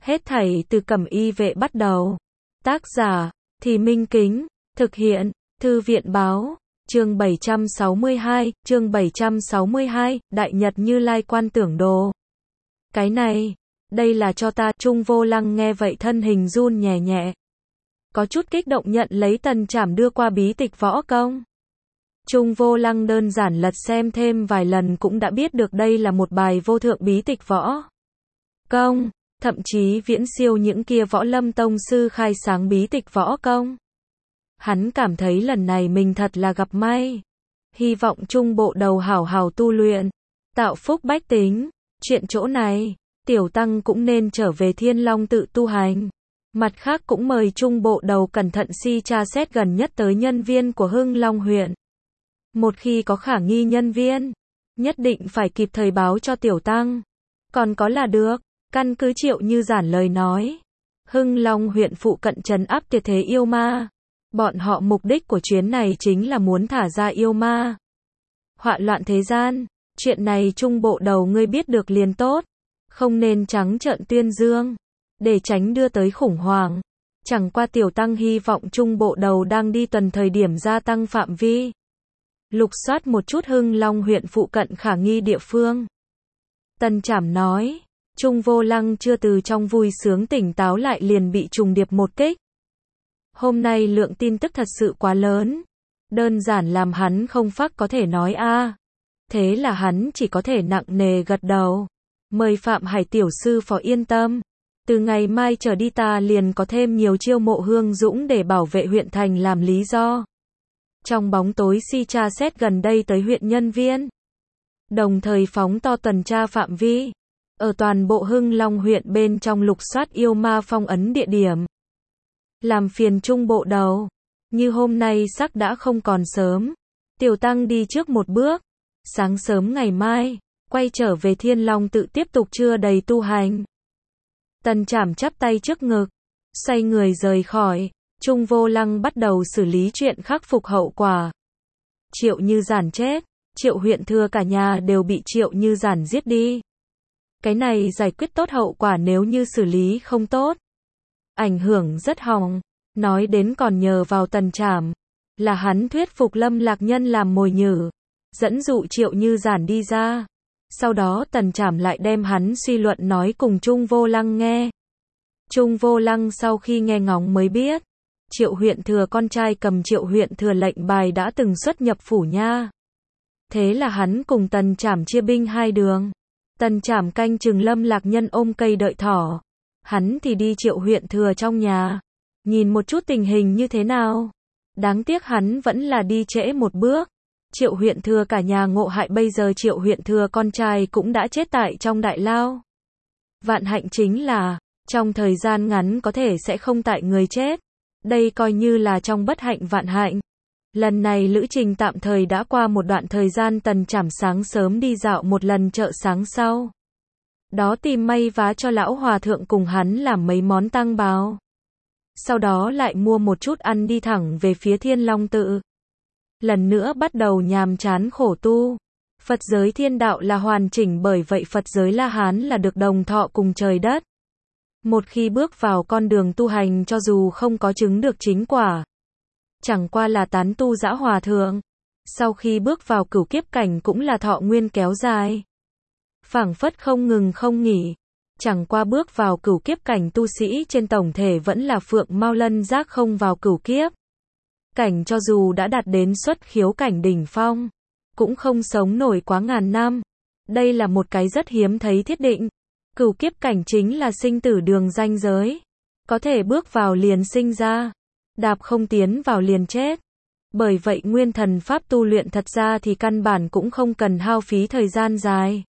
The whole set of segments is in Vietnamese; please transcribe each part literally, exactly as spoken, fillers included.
Hết thảy từ Cẩm Y Vệ bắt đầu. Tác giả, Thì Minh Kính, thực hiện, Thư viện Báo, chương bảy trăm sáu mươi hai, chương bảy trăm sáu mươi hai, Đại Nhật Như Lai Quan Tưởng Đồ. Cái này, đây là cho ta. Trung Vô Lăng nghe vậy thân hình run nhẹ nhẹ. Có chút kích động nhận lấy Tần Trảm đưa qua bí tịch võ công. Trung Vô Lăng đơn giản lật xem thêm vài lần cũng đã biết được đây là một bài vô thượng bí tịch võ công, thậm chí viễn siêu những kia võ lâm tông sư khai sáng bí tịch võ công. Hắn cảm thấy lần này mình thật là gặp may. Hy vọng Trung bộ đầu hảo hảo tu luyện, tạo phúc bách tính. Chuyện chỗ này, Tiểu Tăng cũng nên trở về Thiên Long tự tu hành. Mặt khác cũng mời Trung bộ đầu cẩn thận si tra xét gần nhất tới nhân viên của Hưng Long huyện. Một khi có khả nghi nhân viên, nhất định phải kịp thời báo cho Tiểu Tăng. Còn có là được. Căn cứ Triệu Như Giản lời nói, Hưng Long huyện phụ cận trấn áp tuyệt thế yêu ma. Bọn họ mục đích của chuyến này chính là muốn thả ra yêu ma, họa loạn thế gian. Chuyện này Trung bộ đầu ngươi biết được liền tốt, không nên trắng trợn tuyên dương, để tránh đưa tới khủng hoảng. Chẳng qua Tiểu Tăng hy vọng Trung bộ đầu đang đi tuần thời điểm gia tăng phạm vi, lục soát một chút Hưng Long huyện phụ cận khả nghi địa phương. Tần Trảm nói. Trung Vô Lăng chưa từ trong vui sướng tỉnh táo lại liền bị trùng điệp một kích. Hôm nay lượng tin tức thật sự quá lớn, đơn giản làm hắn không phác có thể nói a. À. Thế là hắn chỉ có thể nặng nề gật đầu. Mời Phạm Hải tiểu sư phó yên tâm, từ ngày mai trở đi ta liền có thêm nhiều chiêu mộ hương dũng để bảo vệ huyện thành làm lý do. Trong bóng tối si tra xét gần đây tới huyện nhân viên, đồng thời phóng to tuần tra phạm vi. Ở toàn bộ Hưng Long huyện bên trong lục soát yêu ma phong ấn địa điểm. Làm phiền Trung bộ đầu, như hôm nay sắc đã không còn sớm. Tiểu Tăng đi trước một bước. Sáng sớm ngày mai, quay trở về Thiên Long tự tiếp tục chưa đầy tu hành. Tần Trảm chắp tay trước ngực, xoay người rời khỏi. Trung Vô Lăng bắt đầu xử lý chuyện khắc phục hậu quả. Triệu Như Giản chết, Triệu huyện thừa cả nhà đều bị Triệu Như Giản giết đi. Cái này giải quyết tốt hậu quả nếu như xử lý không tốt, ảnh hưởng rất hỏng. Nói đến còn nhờ vào Tần Trảm, là hắn thuyết phục Lâm Lạc Nhân làm mồi nhử, dẫn dụ Triệu Như Giản đi ra. Sau đó Tần Trảm lại đem hắn suy luận nói cùng Trung Vô Lăng nghe. Trung Vô Lăng sau khi nghe ngóng mới biết, Triệu huyện thừa con trai cầm Triệu huyện thừa lệnh bài đã từng xuất nhập phủ nha. Thế là hắn cùng Tần Trảm chia binh hai đường. Tần Trảm canh chừng Lâm Lạc Nhân ôm cây đợi thỏ, hắn thì đi Triệu huyện thừa trong nhà, nhìn một chút tình hình như thế nào. Đáng tiếc hắn vẫn là đi trễ một bước. Triệu huyện thừa cả nhà ngộ hại, bây giờ Triệu huyện thừa con trai cũng đã chết tại trong đại lao. Vạn hạnh chính là, trong thời gian ngắn có thể sẽ không tại người chết. Đây coi như là trong bất hạnh vạn hạnh. Lần này lữ trình tạm thời đã qua một đoạn thời gian. Tần Trảm sáng sớm đi dạo một lần chợ sáng sau đó tìm may vá cho lão hòa thượng cùng hắn làm mấy món tăng bào. Sau đó lại mua một chút ăn đi thẳng về phía Thiên Long tự. Lần nữa bắt đầu nhàm chán khổ tu. Phật giới thiên đạo là hoàn chỉnh, bởi vậy Phật giới La Hán là được đồng thọ cùng trời đất. Một khi bước vào con đường tu hành cho dù không có chứng được chính quả, chẳng qua là tán tu dã hòa thượng, sau khi bước vào cửu kiếp cảnh cũng là thọ nguyên kéo dài, phảng phất không ngừng không nghỉ. Chẳng qua bước vào cửu kiếp cảnh tu sĩ trên tổng thể vẫn là phượng mao lân giác không vào cửu kiếp cảnh, cho dù đã đạt đến xuất khiếu cảnh đỉnh phong, cũng không sống nổi quá ngàn năm. Đây là một cái rất hiếm thấy thiết định. Cửu kiếp cảnh chính là sinh tử đường ranh giới, có thể bước vào liền sinh ra, đạp không tiến vào liền chết. Bởi vậy nguyên thần pháp tu luyện thật ra thì căn bản cũng không cần hao phí thời gian dài.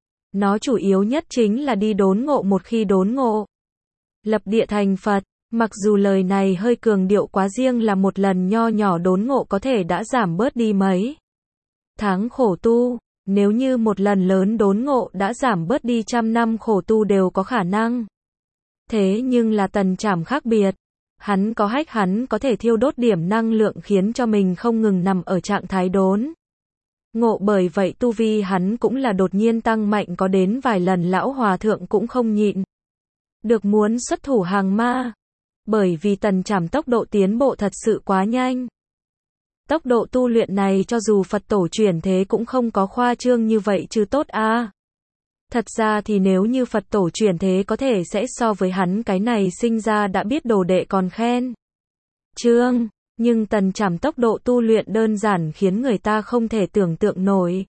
Nó chủ yếu nhất chính là đi đốn ngộ, một khi đốn ngộ, lập địa thành Phật. Mặc dù lời này hơi cường điệu quá, riêng là một lần nho nhỏ đốn ngộ có thể đã giảm bớt đi mấy tháng khổ tu. Nếu như một lần lớn đốn ngộ đã giảm bớt đi trăm năm khổ tu đều có khả năng. Thế nhưng là Tần Trảm khác biệt. Hắn có hách, hắn có thể thiêu đốt điểm năng lượng khiến cho mình không ngừng nằm ở trạng thái đốn ngộ, bởi vậy tu vi hắn cũng là đột nhiên tăng mạnh, có đến vài lần lão hòa thượng cũng không nhịn được muốn xuất thủ hàng ma. Bởi vì Tần Trảm tốc độ tiến bộ thật sự quá nhanh. Tốc độ tu luyện này cho dù Phật tổ chuyển thế cũng không có khoa trương như vậy chứ tốt a. Thật ra thì nếu như Phật tổ chuyển thế có thể sẽ so với hắn cái này sinh ra đã biết đồ đệ còn khen. Trương, nhưng Tần Trảm tốc độ tu luyện đơn giản khiến người ta không thể tưởng tượng nổi.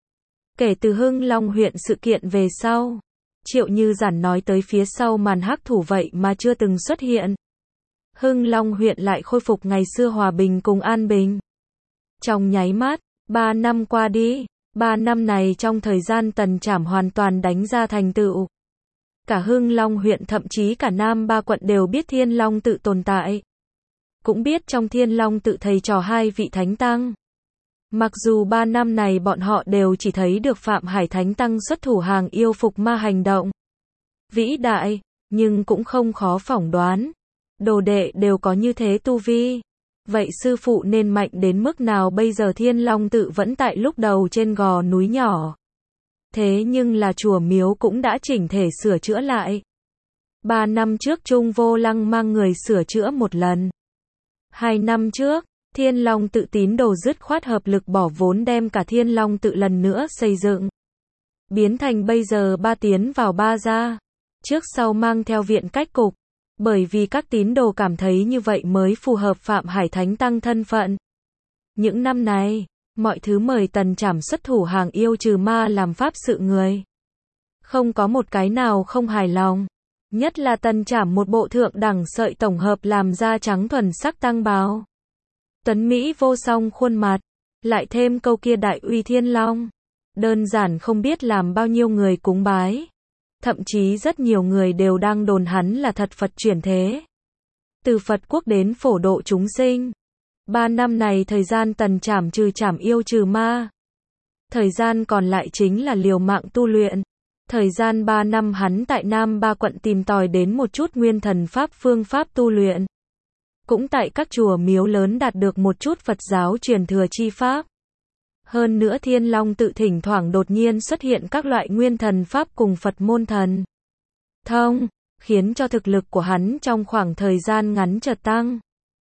Kể từ Hưng Long huyện sự kiện về sau, Triệu Như Giản nói tới phía sau màn hắc thủ vậy mà chưa từng xuất hiện. Hưng Long huyện lại khôi phục ngày xưa hòa bình cùng an bình. Trong nháy mắt, ba năm qua đi, ba năm này trong thời gian Tần Trảm hoàn toàn đánh ra thành tựu. Cả Hưng Long huyện thậm chí cả Nam Ba quận đều biết Thiên Long tự tồn tại. Cũng biết trong Thiên Long tự thầy trò hai vị thánh tăng. Mặc dù ba năm này bọn họ đều chỉ thấy được Phạm Hải Thánh Tăng xuất thủ hàng yêu phục ma hành động vĩ đại, nhưng cũng không khó phỏng đoán. Đồ đệ đều có như thế tu vi. Vậy sư phụ nên mạnh đến mức nào bây giờ Thiên Long tự vẫn tại lúc đầu trên gò núi nhỏ. Thế nhưng là chùa miếu cũng đã chỉnh thể sửa chữa lại. Ba năm trước Trung Vô Lăng mang người sửa chữa một lần. Hai năm trước, Thiên Long tự tín đồ dứt khoát hợp lực bỏ vốn đem cả Thiên Long tự lần nữa xây dựng. Biến thành bây giờ ba tiến vào ba ra. Trước sau mang theo viện cách cục. Bởi vì các tín đồ cảm thấy như vậy mới phù hợp Phạm Hải Thánh Tăng thân phận. Những năm này, mọi thứ mời Tần Trảm xuất thủ hàng yêu trừ ma làm pháp sự người. Không có một cái nào không hài lòng. Nhất là Tần Trảm một bộ thượng đẳng sợi tổng hợp làm da trắng thuần sắc tăng bào. Tuấn Mỹ vô song khuôn mặt. Lại thêm câu kia đại uy Thiên Long. Đơn giản không biết làm bao nhiêu người cúng bái. Thậm chí rất nhiều người đều đang đồn hắn là thật Phật chuyển thế. Từ Phật quốc đến phổ độ chúng sinh. Ba năm này thời gian Tần Trảm trừ trảm yêu trừ ma. Thời gian còn lại chính là liều mạng tu luyện. Thời gian ba năm hắn tại Nam Ba quận tìm tòi đến một chút nguyên thần pháp phương pháp tu luyện. Cũng tại các chùa miếu lớn đạt được một chút Phật giáo truyền thừa chi pháp. Hơn nữa Thiên Long tự thỉnh thoảng đột nhiên xuất hiện các loại nguyên thần pháp cùng Phật môn thần thông, khiến cho thực lực của hắn trong khoảng thời gian ngắn chợt tăng.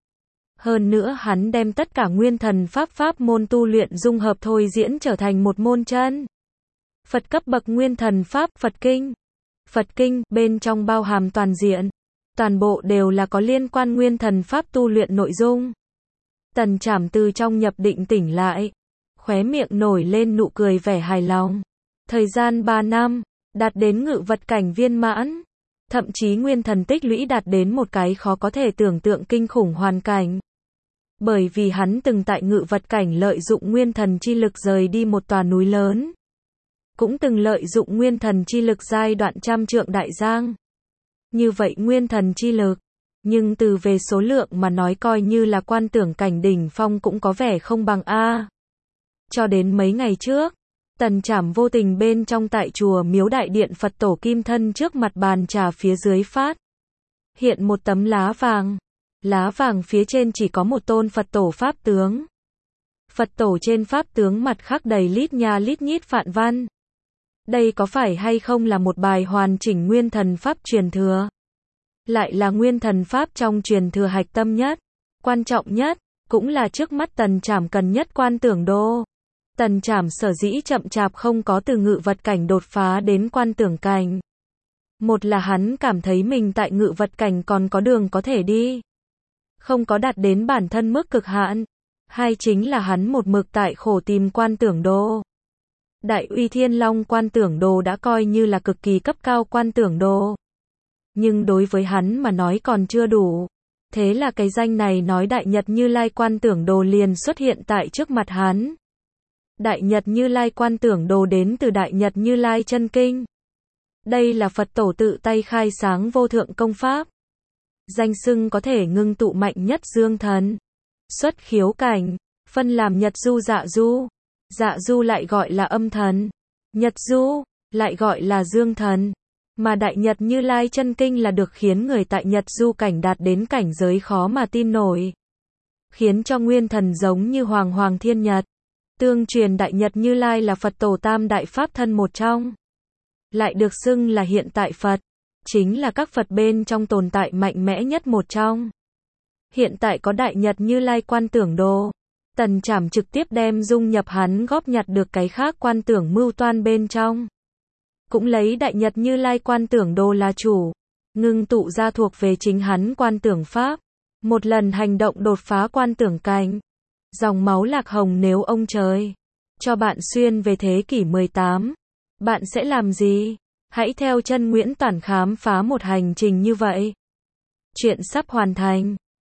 Hơn nữa hắn đem tất cả nguyên thần pháp pháp môn tu luyện dung hợp thôi diễn trở thành một môn chân Phật cấp bậc nguyên thần pháp Phật kinh. Phật kinh bên trong bao hàm toàn diện, toàn bộ đều là có liên quan nguyên thần pháp tu luyện nội dung. Tần Trảm từ trong nhập định tỉnh lại, khóe miệng nổi lên nụ cười vẻ hài lòng. Thời gian ba năm, đạt đến ngự vật cảnh viên mãn, thậm chí nguyên thần tích lũy đạt đến một cái khó có thể tưởng tượng kinh khủng hoàn cảnh. Bởi vì hắn từng tại ngự vật cảnh lợi dụng nguyên thần chi lực rời đi một tòa núi lớn. Cũng từng lợi dụng nguyên thần chi lực giai đoạn trăm trượng đại giang. Như vậy nguyên thần chi lực, nhưng từ về số lượng mà nói coi như là quan tưởng cảnh đỉnh phong cũng có vẻ không bằng A. Cho đến mấy ngày trước, Tần Trảm vô tình bên trong tại chùa miếu đại điện Phật tổ kim thân trước mặt bàn trà phía dưới phát hiện một tấm lá vàng. Lá vàng phía trên chỉ có một tôn Phật tổ pháp tướng. Phật tổ trên pháp tướng mặt khắc đầy lít nha lít nhít phạn văn. Đây có phải hay không là một bài hoàn chỉnh nguyên thần pháp truyền thừa? Lại là nguyên thần pháp trong truyền thừa hạch tâm nhất, quan trọng nhất, cũng là trước mắt Tần Trảm cần nhất quan tưởng đô. Tần Trảm sở dĩ chậm chạp không có từ ngự vật cảnh đột phá đến quan tưởng cảnh. Một là hắn cảm thấy mình tại ngự vật cảnh còn có đường có thể đi. Không có đạt đến bản thân mức cực hạn. Hai chính là hắn một mực tại khổ tìm quan tưởng đô. Đại uy Thiên Long quan tưởng đồ đã coi như là cực kỳ cấp cao quan tưởng đồ. Nhưng đối với hắn mà nói còn chưa đủ. Thế là cái danh này nói Đại Nhật Như Lai quan tưởng đồ liền xuất hiện tại trước mặt hắn. Đại Nhật Như Lai quan tưởng đồ đến từ Đại Nhật Như Lai chân kinh. Đây là Phật tổ tự tay khai sáng vô thượng công pháp. Danh xưng có thể ngưng tụ mạnh nhất dương thần. Xuất khiếu cảnh, phân làm Nhật Du Dạ Du. Dạ Du lại gọi là âm thần. Nhật Du, lại gọi là dương thần. Mà Đại Nhật Như Lai chân kinh là được khiến người tại Nhật Du cảnh đạt đến cảnh giới khó mà tin nổi. Khiến cho nguyên thần giống như Hoàng Hoàng Thiên Nhật. Tương truyền Đại Nhật Như Lai là Phật tổ tam đại pháp thân một trong. Lại được xưng là hiện tại Phật. chính là các Phật bên trong tồn tại mạnh mẽ nhất một trong. Hiện tại có Đại Nhật Như Lai Quan Tưởng Đồ. Tần Trảm trực tiếp đem dung nhập hắn góp nhặt được cái khác quan tưởng mưu toan bên trong. Cũng lấy Đại Nhật Như Lai Quan Tưởng Đồ là chủ, ngưng tụ ra thuộc về chính hắn quan tưởng pháp. Một lần hành động đột phá quan tưởng cảnh. Dòng máu lạc hồng, nếu ông trời cho bạn xuyên về thế kỷ mười tám, bạn sẽ làm gì? Hãy theo chân Nguyễn Toản khám phá một hành trình như vậy. Chuyện sắp hoàn thành.